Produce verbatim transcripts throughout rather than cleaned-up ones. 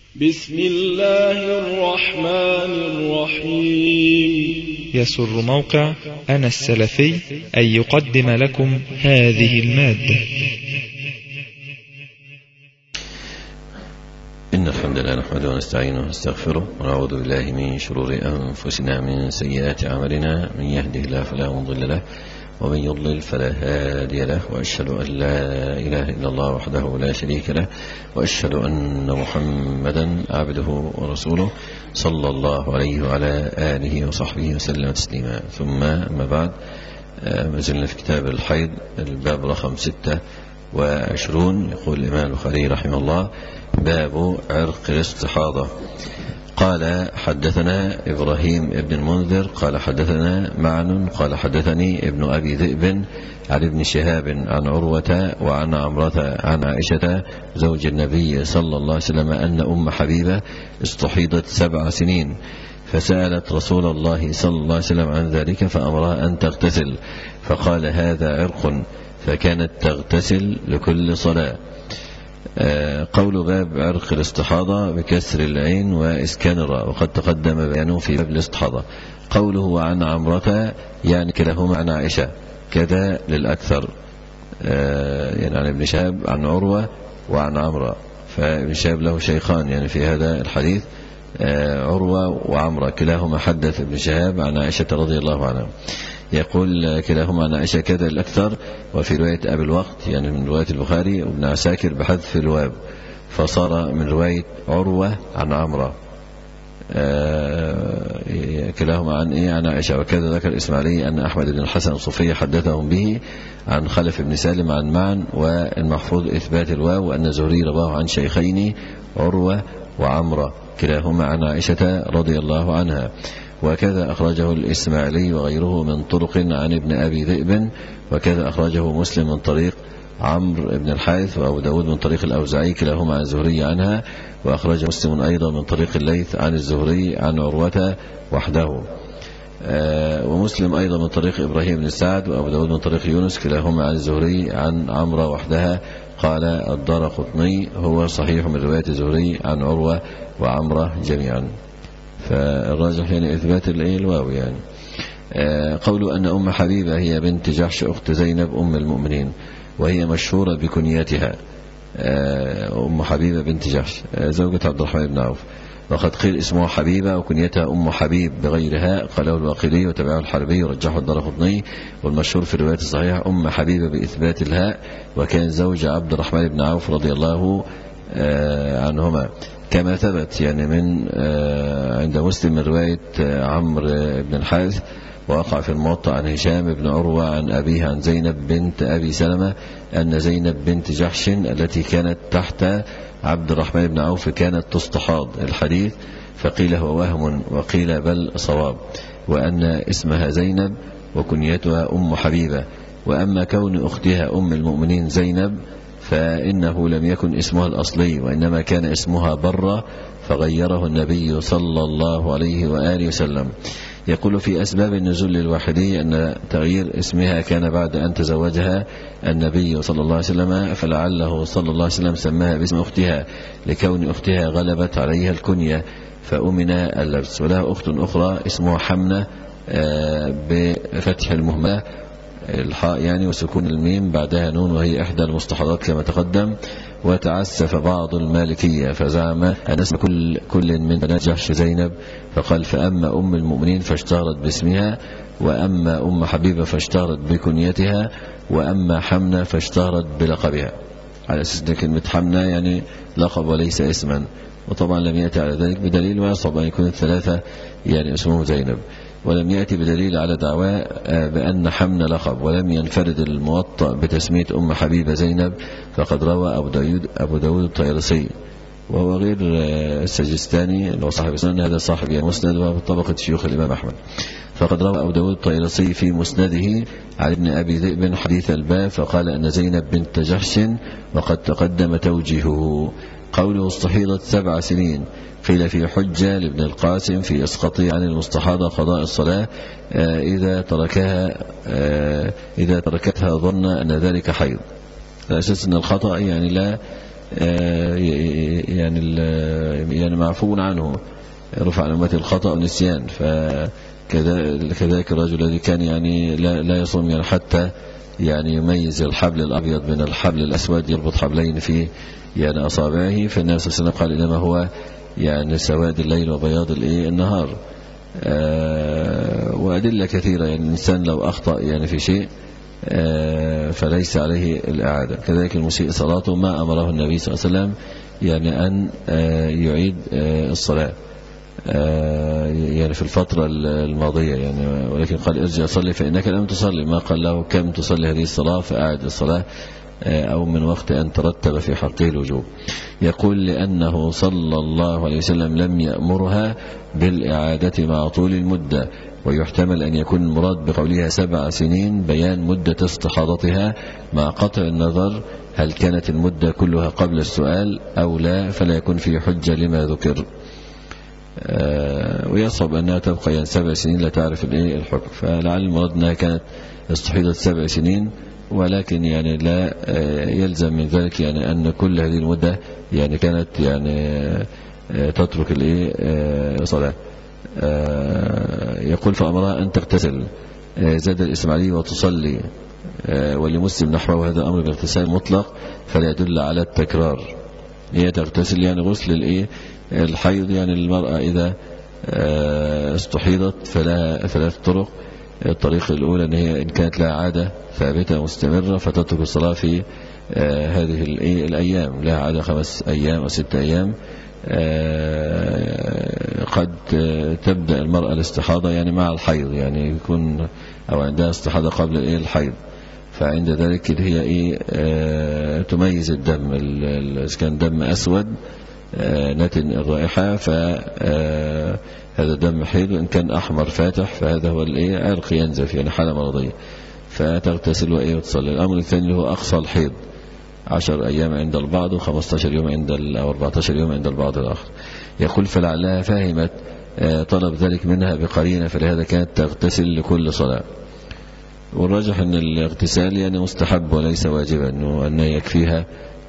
بسم الله الرحمن الرحيم. يسر موقع أنا السلفي أن يقدم لكم هذه المادة. إن الحمد لله نحمده ونستعينه ونستغفره ونعوذ بالله من شرور أنفسنا من سيئات أعمالنا، من يهده الله فلا مضل له ومن يضلل فلا هادي له، وأشهد أن لا إله إلا الله وحده لا شريك له، وأشهد أن محمدا عبده ورسوله صلى الله عليه وعلى آله وصحبه وسلم تسليما. ثم أما بعد، ما زلنا في كتاب الحيض الباب رقم ستة وعشرون. يقول الإمام البخاري رحمه الله: باب عرق الاستحاضة. قال: حدثنا إبراهيم ابن المنذر قال حدثنا معن قال حدثني ابن أبي ذئب عن ابن شهاب عن عروة وعن عمرة عن عائشة زوج النبي صلى الله عليه وسلم أن أم حبيبة استحيضت سبع سنين، فسألت رسول الله صلى الله عليه وسلم عن ذلك فأمرها أن تغتسل، فقال: هذا عرق، فكانت تغتسل لكل صلاة. قول باب عرق الاستحاضة بكسر العين وإسكان الراء، وقد تقدم بيانه في باب الاستحاضة. قوله عن عمرة يعني كلاهما عن عائشة، كذا للأكثر، يعني عن ابن شهاب عن عروة وعن عمرة، فابن شهاب له شيخان يعني في هذا الحديث، عروة وعمرة كلاهما حدث ابن شهاب عن عائشة رضي الله عنها. يقول كلاهما عن عائشة كذا الأكثر، وفي رواية أبي الوقت يعني من رواية البخاري وابن عساكر بحذف الواو، فصار من رواية عروة عن عمرة آه كلاهما عن إيه عن عائشة. وكذا ذكر الإسماعيلي أن أحمد بن الحسن الصوفي حدثهم به عن خلف بن سالم عن معن، والمحفوظ إثبات الواو، وأن زهري رواه عن شيخين عروة وعمرة كلاهما عن عائشة رضي الله عنها. وكذا أخرجه الإسماعيلي وغيره من طرق عن ابن أبي ذئب، وكذا أخرجه مسلم من طريق عمرو بن الحارث، وأبو داود من طريق الأوزاعي كلاهما عن الزهري عنها، وأخرج مسلم أيضا من طريق الليث عن الزهري عن عروة وحده، ومسلم أيضا من طريق إبراهيم بن سعد، وأبو داود من طريق يونس كلاهما عن الزهري عن عمرة وحدها. قال الدارقطني: هو صحيح من رواية الزهري عن عروة وعمرة جميعا. فالراجح يعني إثبات الواو يعني. قولوا أن أم حبيبة هي بنت جحش أخت زينب أم المؤمنين، وهي مشهورة بكنيتها أم حبيبة بنت جحش زوجة عبد الرحمن بن عوف، وقد قيل اسمها حبيبة وكنيتها أم حبيب بغيرها، قاله الواقدي وتبعه الحربي ورجحه الدارقطني، والمشهور في الرواية الصحيحة أم حبيبة بإثبات الهاء، وكان زوج عبد الرحمن بن عوف رضي الله عنهما، كما ثبت يعني من عند مسلم من رواية عمرو بن الحارث، ووقع في الموطأ عن هشام بن عروة عن أبيه عن زينب بنت أبي سلمة أن زينب بنت جحش التي كانت تحت عبد الرحمن بن عوف كانت تستحاض الحديث، فقيل هو وهم وقيل بل صواب، وأن اسمها زينب وكنيتها أم حبيبة. وأما كون أختها أم المؤمنين زينب فإنه لم يكن اسمها الأصلي، وإنما كان اسمها برة، فغيره النبي صلى الله عليه وآله وسلم. يقول في أسباب النزول للواحدي أن تغيير اسمها كان بعد أن تزوجها النبي صلى الله عليه وسلم، فلعله صلى الله عليه وسلم سماها باسم أختها لكون أختها غلبت عليها الكنية فأمن اللبس. ولها أخت أخرى اسمها حمنة بفتح المهمة الحاء يعني وسكون الميم بعدها نون، وهي إحدى المستحاضات كما تقدم. وتعسف بعض المالكية فزعم أن اسم كل, كل من بنات جحش زينب، فقال: فأما أم المؤمنين فاشتهرت باسمها، وأما أم حبيبة فاشتهرت بكنيتها، وأما حمنة فاشتهرت بلقبها، على أساس أن كلمة حمنة يعني لقب وليس اسما، وطبعا لم يأتي على ذلك بدليل، ويصعب أن يكون الثلاثة يعني اسمه زينب، ولم يأتي بدليل على دعوى بأن حمن لقب، ولم ينفرد الموطأ بتسمية أم حبيبة زينب، فقد روى أبو داود, أبو داود الطيرسي وهو غير السجستاني اللي هو صاحب السنن، هذا صاحب المسند وهو طبقة شيوخ الإمام أحمد، فقد روى أبو داود الطيرسي في مسنده عن ابن أبي ذئب حديث الباب، فقال أن زينب بنت جحش، وقد تقدم توجيهه. قوله استحيضت سبع سنين، قيل في حجة لابن القاسم في إسقاطه عن المستحاضة قضاء الصلاة إذا تركها إذا تركتها ظن أن ذلك حيض، على أساس أن الخطأ يعني لا يعني يعني معفو عنه، رفع عن أمتي الخطأ والنسيان. فكذلك الرجل الذي كان يعني لا, لا يصوم يعني حتى يعني يميز الحبل الأبيض من الحبل الأسود، يربط حبلين في يعني أصابعه، فالنبي صلى الله عليه وسلم قال إنما هو يعني سواد الليل وبياض النهار. وأدلة كثيرة، يعني الإنسان لو أخطأ يعني في شيء فليس عليه الإعادة. كذلك المسيء صلاته ما أمره النبي صلى الله عليه وسلم يعني أن يعيد الصلاة يعني في الفترة الماضية يعني، ولكن قال ارجع صلي فإنك لم تصلي، ما قال له كم تصلي هذه الصلاة فأعد الصلاة أو من وقت أن ترتب في حقه الوجوب. يقول لأنه صلى الله عليه وسلم لم يأمرها بالإعادة مع طول المدة، ويحتمل أن يكون المراد بقولها سبع سنين بيان مدة استحاضتها مع قطع النظر هل كانت المدة كلها قبل السؤال أو لا، فلا يكون في حجة لما ذكر. ويصعب أنها تبقى يعني سبع سنين لا تعرف الحكم، فلعل المراد أنها كانت استحيضت سبع سنين، ولكن يعني لا يلزم من ذلك يعني أن كل هذه المدة يعني كانت يعني تترك الصلاة. يقول فأمرها أن تغتسل. زاد الإسماعيلي وتصلي، ولمسلم نحوه هذا أمر باغتسال مطلق فلا يدل على التكرار. هي تغتسل يعني غسل الايه الحيض، يعني المرأة إذا استحيضت فلها ثلاث طرق. الطريقة الأولى أن هي إن كانت لها عادة ثابتة مستمرة فتترك الصلاة في هذه الأيام، لها عادة خمس أيام أو ست أيام. قد تبدأ المرأة الاستحاضة يعني مع الحيض، يعني يكون أو عندها استحاضة قبل الحيض، فعند ذلك هي إيه تميز الدم، إذا كان دم أسود نتن الرائحة فهذا دم حيض، وإن كان أحمر فاتح فهذا هو الإيه عرق ينزف يعني حالة مرضية، فتغتسل وإيه وتصلي. الأمر الثاني هو أقصى الحيض عشر أيام عند البعض وخمسة عشر يوم عند أو أربعة عشر يوم عند البعض الآخر. يقول فلعلها فهمت طلب ذلك منها بقرينة، فلهذا كانت تغتسل لكل صلاة. والراجح أن الاغتسال يعني مستحب وليس واجبا، وأن يكفيها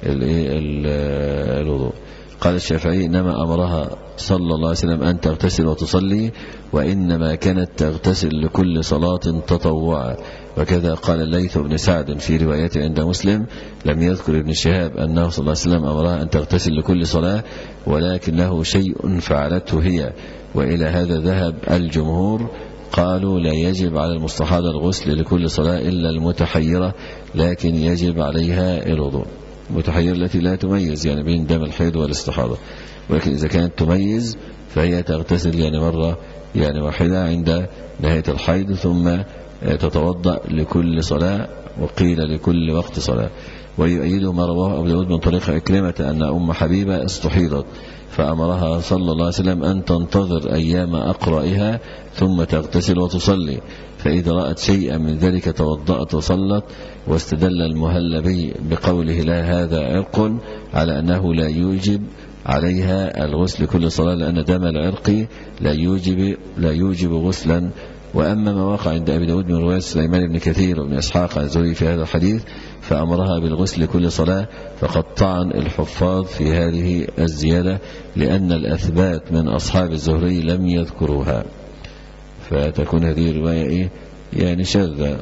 الوضوء. قال الشافعي إنما أمرها صلى الله عليه وسلم أن تغتسل وتصلي، وإنما كانت تغتسل لكل صلاة تطوعا. وكذا قال الليث بن سعد في روايته عند مسلم لم يذكر ابن شهاب أنه صلى الله عليه وسلم أمرها أن تغتسل لكل صلاة، ولكن له شيء فعلته هي، وإلى هذا ذهب الجمهور. قالوا لا يجب على المستحاضة الغسل لكل صلاة إلا المتحيرة، لكن يجب عليها الوضوء. المتحيرة التي لا تميز يعني بين دم الحيض والاستحاضة، ولكن إذا كانت تميز فهي تغتسل يعني مرة يعني واحدة عند نهاية الحيض، ثم تتوضأ لكل صلاة، وقيل لكل وقت صلاة. ويؤيد ما رواه أبو داود من طريق عكرمة أن أم حبيبة استحيضت فأمرها صلى الله عليه وسلم أن تنتظر أيام أقرائها ثم تغتسل وتصلي، فإذا رأت شيئا من ذلك توضأت وصلت. واستدل المهلبي بقوله لا هذا عرق على أنه لا يوجب عليها الغسل كل صلاة، لأن دم العرق لا يوجب, لا يوجب غسلا. وأما ما وقع عند أبي داود من رواية سليمان بن كثير وابن إسحاق عن الزهري في هذا الحديث فأمرها بالغسل كل صلاة، فقد طعن الحفاظ في هذه الزيادة لأن الأثبات من أصحاب الزهري لم يذكروها، فتكون هذه الرواية إيه يعني شاذة.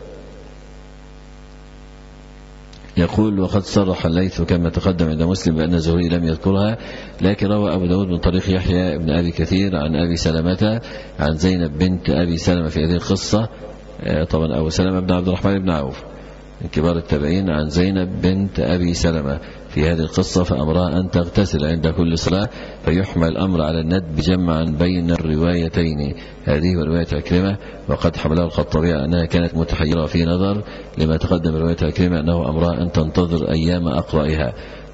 يقول وقد صرح الليث كما تقدم عند مسلم بأن الزهري لم يذكرها، لكن روى أبو داود من طريق يحيى بن أبي كثير عن أبي سلمة عن زينب بنت أبي سلمة في هذه القصة. طبعا أبو سلمة بن عبد الرحمن بن عوف من كبار التابعين، عن زينب بنت أبي سلمة في هذه القصة فأمرها أن تغتسل عند كل صلاة، فيحمل الأمر على الندب جمعا بين الروايتين. هذه رواية عكرمة، وقد حملها الخطابي على أنها كانت متحيرة في نظر لما تقدم رواية عكرمة أنه أمرها أن تنتظر أيام أقرائها،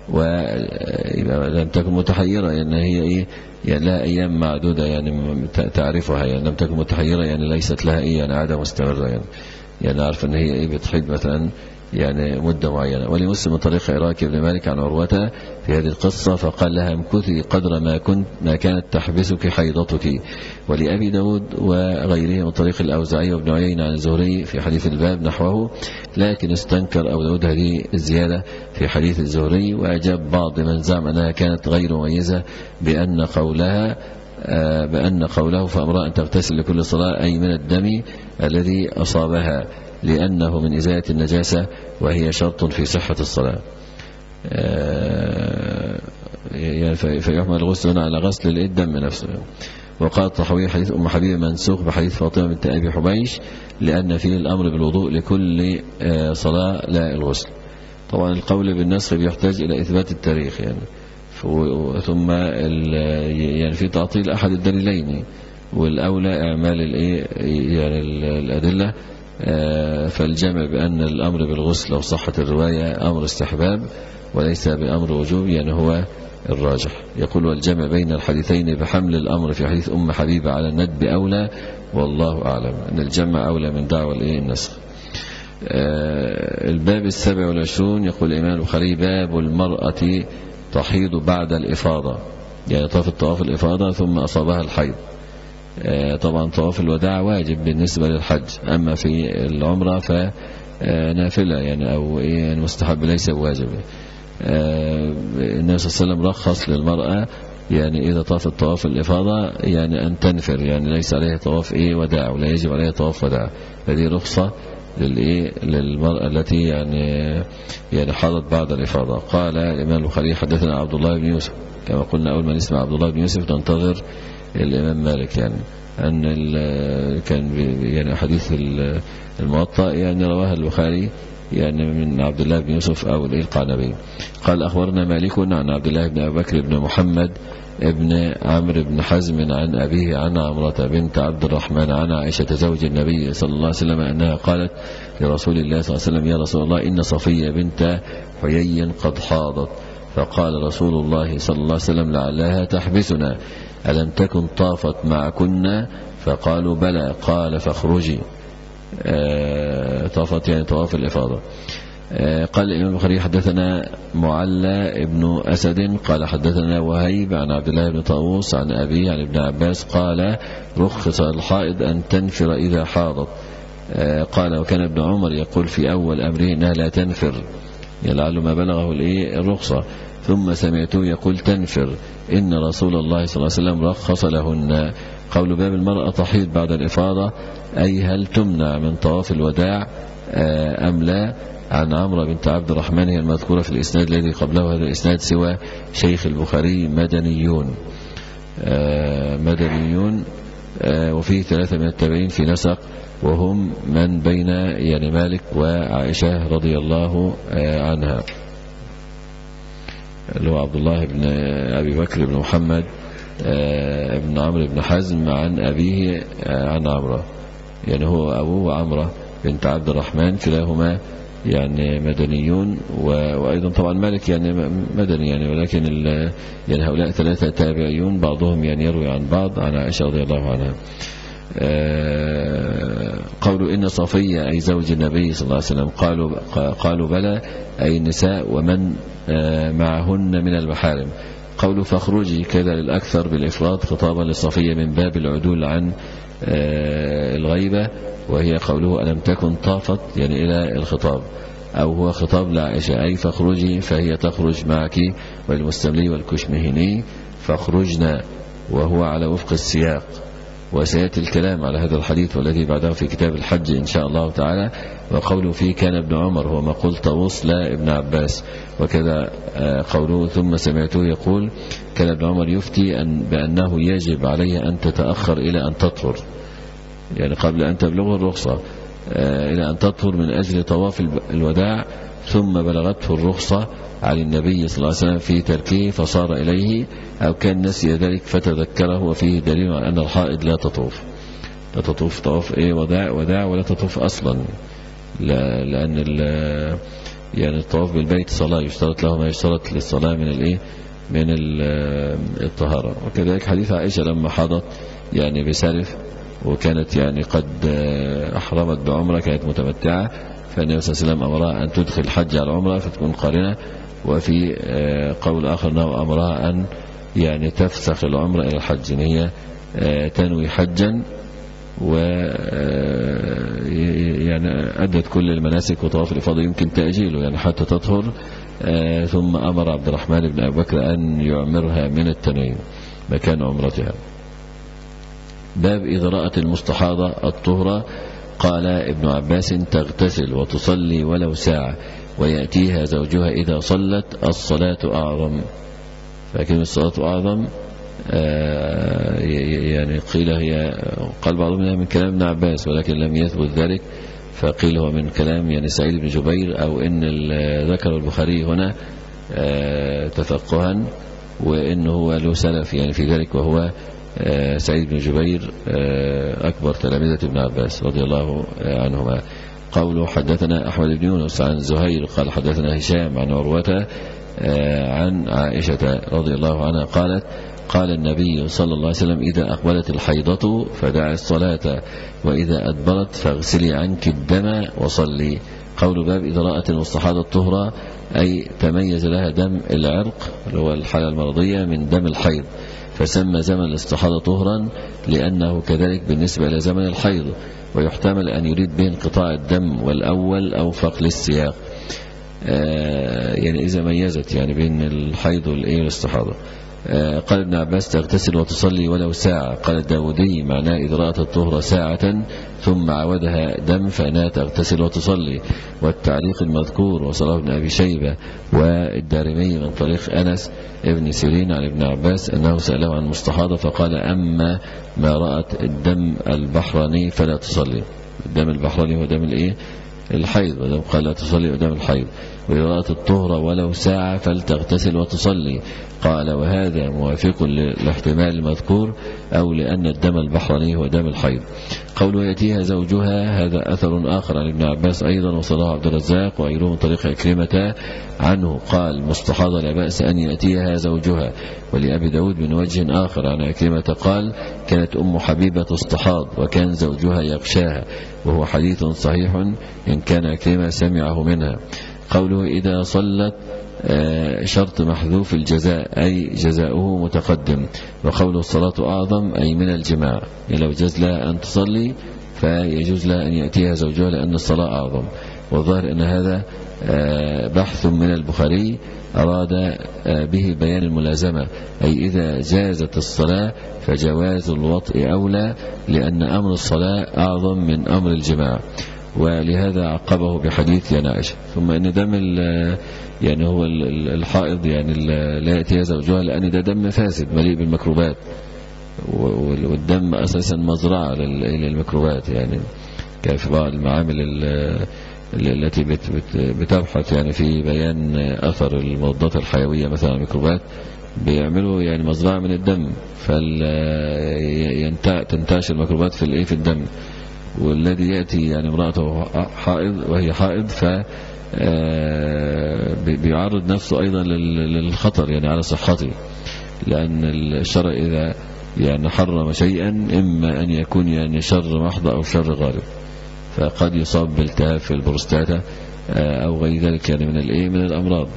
ولم تكن متحيرة يعني هي إيه يعني لها أيام معدودة يعني تعرفها، يعني لم تكن متحيرة يعني ليست لها إيه يعني عادة مستمرة، يعني يعني عارف أن هي إيه بتحيد مثلا يعني مدة معينة. ولمسلم من طريق عراك بن مالك عن عروة في هذه القصة فقال لها امكثي قدر ما كنت ما كانت تحبسك حيضتك. ولأبي داود وغيره من طريق الأوزاعي وابن عيينة عن الزهري في حديث الباب نحوه، لكن استنكر أبو داود هذه الزيادة في حديث الزهري، وأجاب بعض من زعم أنها كانت غير مميزة بأن قولها بأن قوله فأمرها أن تغتسل لكل صلاة أي من الدم الذي أصابها، لأنه من إزالة النجاسة وهي شرط في صحة الصلاة. يعني فيحمل الغسل هنا على غسل الدم نفسه. وقال الطحاوي حديث أم حبيبة منسوخ بحديث فاطمة بنت أبي حبيش لأن فيه الأمر بالوضوء لكل صلاة لا الغسل. طبعا القول بالنسخ بيحتاج إلى إثبات التاريخ يعني، ثم يعني في تعطيل أحد الدليلين، والأولى إعمال الإيه يعني الأدلة. فالجمع بأن الأمر بالغسل لو صحت الرواية أمر استحباب وليس بأمر وجوب يعني هو الراجح. يقول والجمع بين الحديثين بحمل الأمر في حديث أم حبيبة على الندب أولى، والله أعلم أن الجمع أولى من دعوى الإيه النسخ. الباب السابع والعشرون يقول الإمام البخاري باب المرأة تحيض بعد الإفاضة، يعني طاف الطواف الإفاضة ثم أصابها الحيض. طبعا طواف الوداع واجب بالنسبة للحج، أما في العمرة فنافلة يعني أو إيه مستحب ليس بواجب. النبي صلى الله عليه وسلم رخص للمرأة يعني إذا طاف الطواف الإفاضة يعني أن تنفر، يعني ليس عليها طواف إيه وداع ولا يجب عليها طواف وداع. هذه رخصة للإيه للمرأة التي يعني يعني حاضت بعد الإفاضة. قال الإمام البخاري حدثنا عبد الله بن يوسف، كما قلنا أول ما نسمع عبد الله بن يوسف ننتظر الإمام مالك، يعني أن كان يعني حديث الموطأ يعني رواه البخاري يعني من عبد الله بن يوسف أو القعنبي. قال أخبرنا مالك عن عبد الله بن أبي بكر بن محمد ابن عمرو بن حزم عن أبيه عن عمرة بنت عبد الرحمن عن عائشة زوج النبي صلى الله عليه وسلم أنها قالت لرسول الله صلى الله عليه وسلم يا رسول الله إن صفية بنت حيي قد حاضت. فقال رسول الله صلى الله عليه وسلم لعلها تحبسنا، ألم تكن طافت معكن؟ فقالوا بلى. قال فاخرجي. آه طافت يعني طواف الإفاضة. آه قال الإمام البخاري حدثنا معلى ابن أسد قال حدثنا وهيب عن عبد الله بن طاووس عن أبي عن ابن عباس قال رخص الحائض أن تنفر إذا حاضت. آه قال وكان ابن عمر يقول في أول أمره إنها لا تنفر، يعني لعله ما بلغه الرخصة، ثم سمعته يقول تنفر، إن رسول الله صلى الله عليه وسلم رخص لهن. قول باب المرأة تحيض بعد الإفاضة أي هل تمنع من طواف الوداع أم لا؟ عن عمرة بنت عبد الرحمن هي المذكورة في الإسناد الذي قبله هذا الإسناد سوى شيخ البخاري مدنيون مدنيون وفيه ثلاثة من التابعين في نسق، وهم من بين يعني مالك وعائشة رضي الله عنها، اللي هو عبد الله بن أبي بكر بن محمد ابن عمرو بن حزم عن أبيه عن عمرة، يعني هو أبوه عمرة بنت عبد الرحمن كلاهما يعني مدنيون، وأيضا طبعا مالك يعني مدني يعني، ولكن يعني هؤلاء ثلاثة تابعيون بعضهم يعني يروي عن بعض عن عائشة رضي الله عنها. قولوا إن صفية أي زوج النبي صلى الله عليه وسلم قالوا قالوا بلى أي النساء ومن معهن من المحارم. قولوا فاخرجي كذا للأكثر بالإفراد خطابا للصفية من باب العدول عن الغيبة، وهي قوله ألم تكن طافت يعني إلى الخطاب، أو هو خطاب لعائشة أي فاخرجي فهي تخرج معك، والمستملي والكشمهني فاخرجنا، وهو على وفق السياق. وسيأتي الكلام على هذا الحديث والذي بعده في كتاب الحج إن شاء الله تعالى. وقوله فيه كان ابن عمر هو ما قلت طاووس لا ابن عباس، وكذا قوله ثم سمعته يقول كان ابن عمر يفتي أن بأنه يجب عليه أن تتأخر إلى أن تطهر، يعني قبل أن تبلغه الرخصة إلى أن تطهر من أجل طواف الوداع، ثم بلغته الرخصة عن النبي صلى الله عليه وسلم في تركه فصار إليه، أو كان نسي ذلك فتذكره. وفيه دليل على أن الحائض لا تطوف لا تطوف طواف إيه وداع وداع ولا تطوف أصلا، لا لأن يعني الطواف بالبيت صلاة يشترط له ما يشترط للصلاة من الإيه من الطهارة. وكذلك حديث عائشة لما حاضت يعني بسلف وكانت يعني قد أحرمت بعمرة كانت متمتعة، فالنبي صلى الله عليه وسلم أمرها أن تدخل الحج على العمرة فتكون قارنة، وفي قول آخر أنه أمرها أن يعني تفسخ العمرة إلى الحج، إن هي تنوي حجا و يعني أدت كل المناسك وطواف الإفاضة يمكن تأجيله يعني حتى تطهر، ثم أمر عبد الرحمن بن أبي بكر أن يعمرها من التنوين مكان عمرتها. باب إذا رأت المستحاضة الطهرة، قال ابن عباس تغتسل وتصلي ولو ساعة ويأتيها زوجها إذا صلت الصلاة أعظم. فكلمة الصلاة أعظم يعني قيل هي قال بعضهم منها من كلام ابن عباس ولكن لم يثبت ذلك، فقيل هو من كلام يعني سعيد بن جبير، أو إن ذكر البخاري هنا تفقها وإنه هو له سلف يعني في ذلك، وهو سعيد بن جبير أكبر تلامذة ابن عباس رضي الله عنهما. قوله حدثنا أحمد بن يونس عن زهير قال حدثنا هشام عن عروة عن عائشة رضي الله عنها قالت قال النبي صلى الله عليه وسلم إذا أقبلت الحيضة فدع الصلاة وإذا أدبرت فاغسلي عنك الدم وصلي. قول باب إذا رأت المستحاضة الطهرة أي تميز لها دم العرق اللي هو الحالة المرضية من دم الحيض، فسمى زمن الاستحاضة طهرا لأنه كذلك بالنسبة إلى زمن الحيض، ويحتمل أن يريد به انقطاع الدم والأول أوفق للسياق، آه يعني إذا ميزت يعني بين الحيض والاستحاضة. آه قال ابن عباس تغتسل وتصلي ولو ساعة. قال الداودي معناه إذا رأت الطهر ساعة ثم عودها دم فإنها تغتسل وتصلي. والتعليق المذكور وصله ابن أبي شيبة والدارمي من طريق أنس ابن سيرين عن ابن عباس أنه سأله عن المستحاضة فقال أما ما رأت الدم البحراني فلا تصلي. الدم البحراني هو دم الإيه؟ الحيض، ودم قال لا تصلي قدام الحيض. وإذا رأت الطهر ولو ساعة فلتغتسل وتصلي. قال وهذا موافق للاحتمال المذكور أو لأن الدم البحراني هو دم الحيض. قوله يأتيها زوجها هذا أثر آخر عن ابن عباس أيضا وصله عبد الرزاق وغيره من طريق عكرمة عنه قال مستحاضة لا بأس أن يأتيها زوجها. ولأبي داود من وجه آخر عن عكرمة قال كانت أم حبيبة تستحاض وكان زوجها يغشاها، وهو حديث صحيح إن كان عكرمة سمعه منها. قوله إذا صلت شرط محذوف الجزاء أي جزاؤه متقدم. وقوله الصلاة أعظم أي من الجماع، يعني لو جاز لها أن تصلي فيجوز لها أن يأتيها زوجها لأن الصلاة أعظم. والظاهر أن هذا بحث من البخاري أراد به بيان الملازمة، أي إذا جازت الصلاة فجواز الوطء أولى لأن أمر الصلاة أعظم من أمر الجماع، ولهذا عقبه بحديث يا عائشة. ثم أن دم يعني هو الحائض يعني لا يأتيها زوجها لأن ده دم فاسد مليء بالميكروبات، والدم أساسا مزرعة للميكروبات، يعني كان في بعض المعامل التي بتبحث يعني في بيان أثر المضادات الحيوية مثلا الميكروبات بيعملوا يعني مزرعة من الدم فتنتشر الميكروبات في الايه في الدم. والذي يأتي يعني امرأته حائض وهي حائض ف بيعرض نفسه أيضا للخطر يعني على صحته، لأن الشرع إذا يعني حرم شيئا إما أن يكون يعني شر محض أو شر غالب، فقد يصاب بالتهاب في البروستاتا أو غير ذلك يعني من الإيه من الأمراض.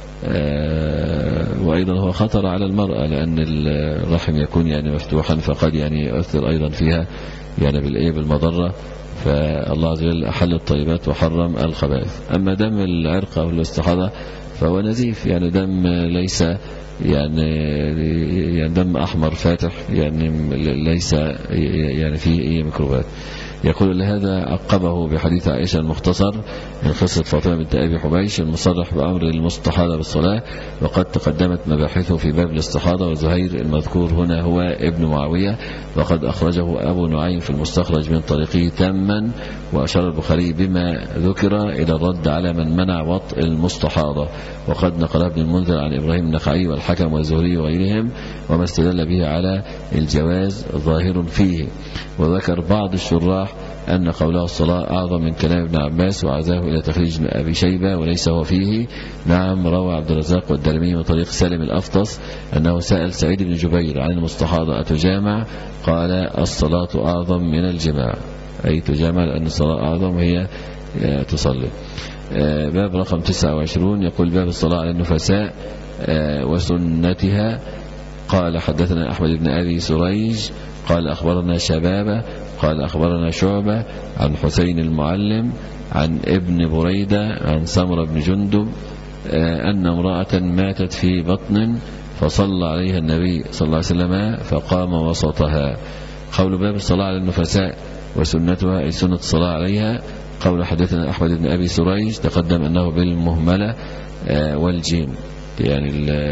وأيضا هو خطر على المرأة لأن الرحم يكون يعني مفتوحا فقد يعني يؤثر أيضا فيها يعني بالإيه بالمضرة، فالله عز وجل أحل الطيبات وحرم الخبائث. أما دم العرق أو الاستحاضة فهو نزيف يعني دم ليس يعني يعني دم أحمر فاتح يعني ليس يعني فيه أي ميكروبات. يقول لهذا عقبه بحديث عائشة المختصر من قصة فاطمة بنت أبي حبيش المصرح بأمر المستحاضة بالصلاة، وقد تقدمت مباحثه في باب الاستحاضة. وزهير المذكور هنا هو ابن معاوية، وقد أخرجه أبو نعيم في المستخرج من طريقه تاما. وأشار البخاري بما ذكر إلى الرد على من منع وطء المستحاضة، وقد نقل ابن المنذر عن إبراهيم النخعي والحكم والزهري وغيرهم وما استدل به على الجواز ظاهر فيه. وذكر بعض الشراح أن قوله الصلاة أعظم من كلام ابن عباس وعزاه إلى تخريج أبي شيبة وليس هو فيه. نعم روى عبد الرزاق والدارمي من طريق سالم الأفطس أنه سأل سعيد بن جبير عن المستحاضة أتجامع؟ قال الصلاة أعظم من الجماع، أي تجامع لأن الصلاة أعظم هي تصلي. باب رقم تسعة وعشرون يقول باب الصلاة على النفساء وسنتها. قال حدثنا أحمد بن أبي سريج قال أخبرنا شبابة قال أخبرنا شعبة عن حسين المعلم عن ابن بريدة عن سمرة بن جندب أن امرأة ماتت في بطن فصلى عليها النبي صلى الله عليه وسلم فقام وسطها. قول باب الصلاة على النفساء وسنتها أي سنة الصلاة عليها. قول حدثنا أحمد بن أبي سريج تقدم أنه بالمهملة والجيم، يعني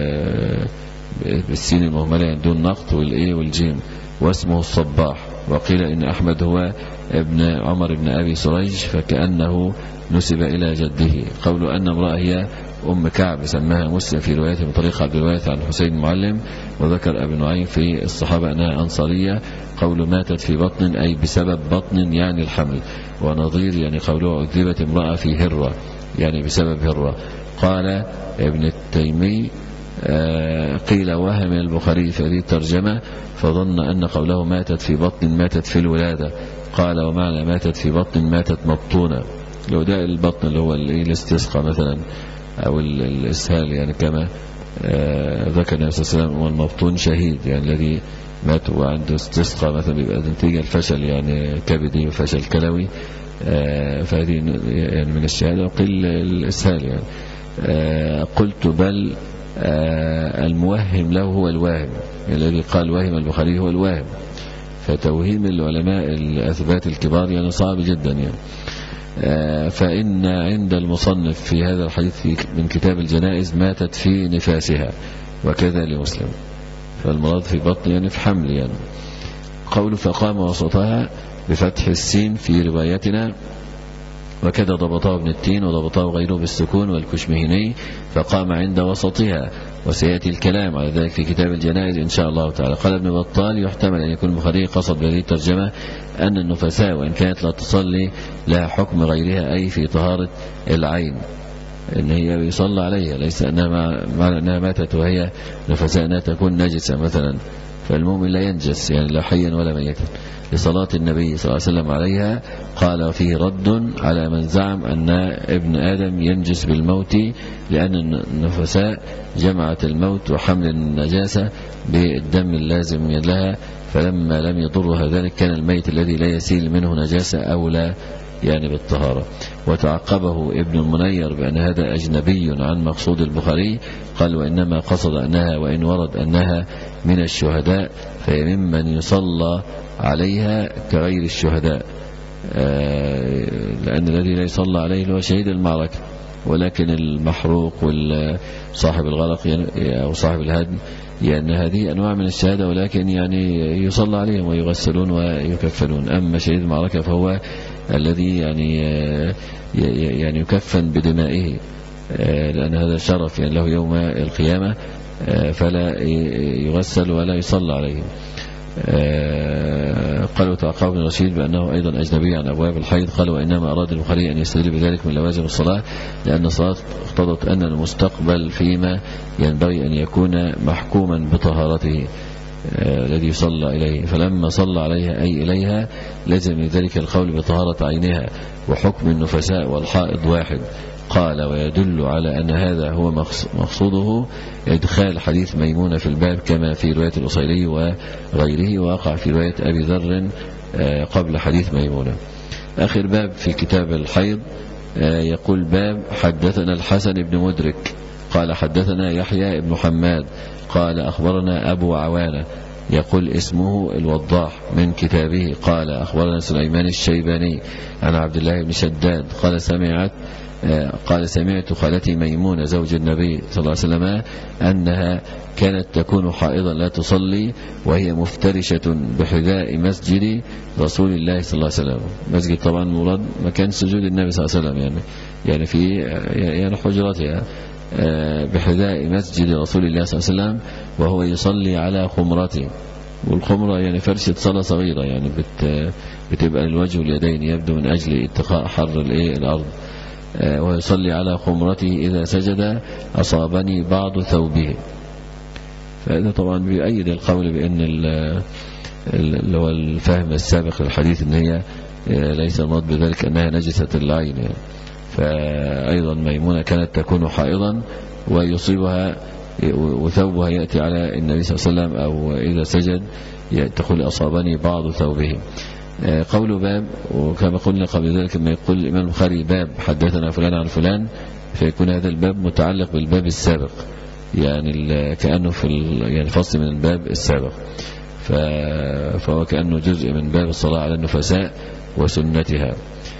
بالسين المهملة يعني دون نقط والإيه والجيم، واسمه الصباح. وقيل إن أحمد هو ابن عمر بن أبي سريج فكأنه نسب إلى جده. قول أن امرأة هي أم كعب سماها مسلم في روايته من طريق عبد الوارث عن حسين المعلم. وذكر ابن نعيم في الصحابة أنها أنصارية. قول ماتت في بطن أي بسبب بطن يعني الحمل. ونظير يعني قوله عذبت امرأة في هرة يعني بسبب هرة. قال ابن التيمي آه قيل وهم البخاري في هذه الترجمة فظن أن قوله ماتت في بطن ماتت في الولادة. قال ومعنى ماتت في بطن ماتت مبطونة، لو ده البطن اللي هو الاستسقى مثلا أو الإسهال، يعني كما آه ذكر النبي صلى الله عليه وسلم والمبطون شهيد، يعني الذي مات وعنده استسقى مثلا بيبقى نتيجة الفشل يعني كبدي وفشل كلوي، آه فهذه يعني من الشهادة. وقيل الإسهال يعني. آه قلت بل آه الموهم له هو الواهم، يعني الذي قال وهم البخاري هو الواهم. فتوهيم العلماء الأثبات الكبار يعني صعب جدا يعني. آه فإن عند المصنف في هذا الحديث من كتاب الجنائز ماتت في نفاسها، وكذا لمسلم، فالمراد في بطن يعني في حمل يعني. قول فقام وسطها بفتح السين في روايتنا، وكذا ضبطه ابن التين وضبطه غيره بالسكون والكشمهني فقام عند وسطها، وسيأتي الكلام على ذلك في كتاب الجنائز إن شاء الله تعالى. قال ابن بطال يحتمل أن يكون البخاري قصد بهذه الترجمة أن النفساء وإن كانت لا تصلي لها حكم غيرها أي في طهارة العين، إن هي يصلى عليها، ليس أنها معنى أنها ماتت وهي نفساء أنها تكون نجسة مثلا، فالمؤمن لا ينجس يعني لا حيا ولا ميتا لصلاة النبي صلى الله عليه وسلم عليها. قال وفيه رد على من زعم أن ابن آدم ينجس بالموت، لأن النفساء جمعت الموت وحمل النجاسة بالدم اللازم لها، فلما لم يضرها ذلك كان الميت الذي لا يسيل منه نجاسة أولى يعني بالطهارة. وتعقبه ابن المنير بأن هذا أجنبي عن مقصود البخاري. قال وإنما قصد أنها وإن ورد أنها من الشهداء فهي ممن يصلى عليها كغير الشهداء، لأن الذي لا يصلى عليه هو شهيد المعركة، ولكن المحروق وصاحب الغرق أو صاحب الهدم يعني هذه أنواع من الشهادة، ولكن يعني يصلى عليهم ويغسلون ويكفنون. أما شهيد المعركة فهو الذي يعني يعني يكفن بدمائه، لأن هذا شرف يعني له يوم القيامة، فلا يغسل ولا يصلى عليه. قال وتعقب ابن رشيد بأنه أيضا أجنبي عن أبواب الحيض. قال وإنما أراد البخاري أن يستدل بذلك من لوازم الصلاة، لأن الصلاة اقتضت أن المستقبل فيما ينبغي أن يكون محكوما بطهارته الذي يصلى إليه، فلما صلى عليها أي إليها لازم ذلك القول بطهارة عينها، وحكم النفساء والحائض واحد. قال ويدل على أن هذا هو مقصوده إدخال حديث ميمونة في الباب كما في رواية الأصيلي وغيره، وقع في رواية أبي ذر قبل حديث ميمونة. آخر باب في كتاب الحيض يقول باب حدثنا الحسن بن مدرك قال حدثنا يحيى بن حماد قال أخبرنا أبو عوانة يقول اسمه الوضاح من كتابه قال أخبرنا سليمان الشيباني عن عبد الله بن شداد قال سمعت قال سمعت خالتي ميمونة زوج النبي صلى الله عليه وسلم أنها كانت تكون حائضا لا تصلي وهي مفترشة بحذاء مسجد رسول الله صلى الله عليه وسلم. مسجد طبعا مراد مكان سجود النبي صلى الله عليه وسلم، يعني يعني في يعني حجرتها بحذاء مسجد رسول الله صلى الله عليه وسلم وهو يصلي على خمرته، والخمرة يعني فرشة صلاة صغيرة يعني بت بتبقى الوجه واليدين يبدو من أجل اتقاء حر الأرض، ويصلي على خمرته إذا سجد أصابني بعض ثوبه. فهذا طبعا بيؤيد القول بأن اللي هو الفهم السابق للحديث أن هي ليس المراد بذلك أنها نجسة العين يعني. فأيضا ميمونة كانت تكون حائضا ويصيبها وثوبها يأتي على النبي صلى الله عليه وسلم أو إذا سجد تقول أصابني بعض ثوبه. قول باب، وكما قلنا قبل ذلك لما يقول الإمام البخاري باب حدثنا فلان عن فلان فيكون هذا الباب متعلق بالباب السابق، يعني كأنه في يعني فصل من الباب السابق، فهو كأنه جزء من باب الصلاة على النفساء وسنتها.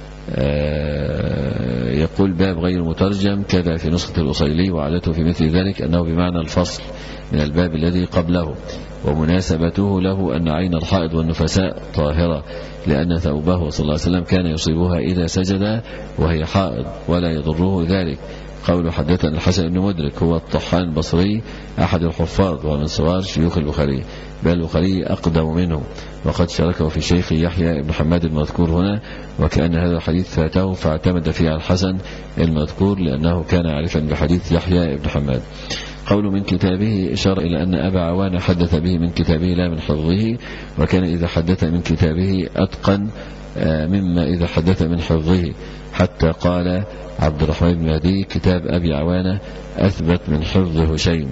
يقول باب غير مترجم كذا في نسخة الأصيلي، وعادته في مثل ذلك أنه بمعنى الفصل من الباب الذي قبله، ومناسبته له أن عين الحائض والنفساء طاهرة لأن ثوبه صلى الله عليه وسلم كان يصيبها إذا سجد وهي حائض ولا يضره ذلك. قول حدثنا الحسن بن مدرك هو الطحان البصري أحد الحفاظ ومن صغار شيوخ البخاري، بل البخاري أقدم منه، وقد شاركه في شيخ يحيى بن حماد المذكور هنا، وكأن هذا الحديث فاته فاعتمد فيه على الحسن المذكور لأنه كان عارفا بحديث يحيى بن حماد. قول من كتابه إشار إلى أن أبا عوان حدث به من كتابه لا من حفظه، وكان إذا حدث من كتابه أتقن مما إذا حدث من حفظه، حتى قال عبد الرحمن بن مهدي كتاب أبي عوانة أثبت من حفظ هشيم.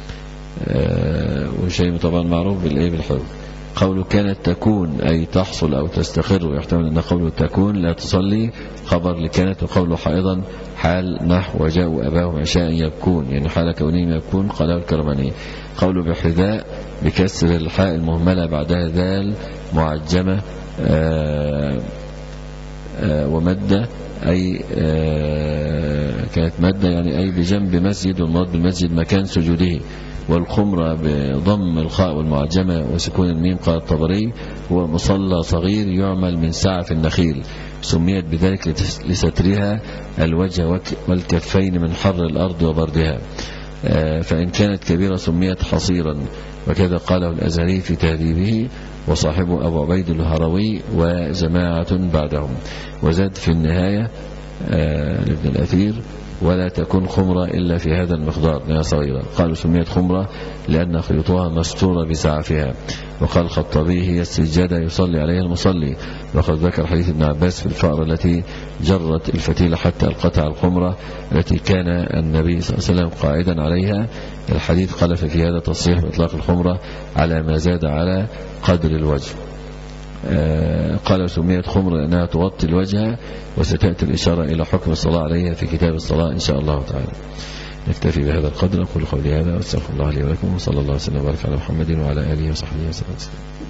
هشيم طبعا معروف بالإيه بالحفظ. قوله كانت تكون أي تحصل أو تستقر، ويحتمل أن قوله تكون لا تصلي خبر لكانت، وقوله حائضا حال نحو وجاءوا أباهم عشاء يبكون، يعني حال كونهم يبكون قاله الكرماني. قوله بحذاء بكسر الحاء المهملة بعدها ذال معجمة آآ آآ ومدة أي كانت مادة يعني أي بجنب مسجد، والمراد بالمسجد مكان سجوده. والخمرة بضم الخاء والمعجمة وسكون الميم قال الطبري هو مصلى صغير يعمل من سعف النخيل، سميت بذلك لسترها الوجه والكفين من حر الأرض وبردها، فإن كانت كبيرة سميت حصيرا، وكذا قاله الأزهري في تهذيبه وصاحبه أبو عبيد الهروي وجماعة بعدهم. وزاد في النهاية لابن الأثير ولا تكون خمرة إلا في هذا المقدار لأنها صغيرة. قالوا سميت خمرة لأن خيوطها مستورة بسعفها. وقال الخطابي هي السجادة يصلي عليها المصلي، وقد ذكر حديث ابن عباس في الفأرة التي جرت الفتيلة حتى القتع الخمرة التي كان النبي صلى الله عليه وسلم قاعدا عليها. الحديث خلف في هذا تصريح بإطلاق الخمرة على ما زاد على قدر الوجه. آه قال سميت خمر لأنها تغطي الوجه، وستأتي الإشارة إلى حكم الصلاة عليها في كتاب الصلاة إن شاء الله تعالى. نكتفي بهذا القدر، أقول قولي هذا واستغفر الله لي ولكم، وصلى الله وسلم وبارك على محمد وعلى آله وصحبه وسلم.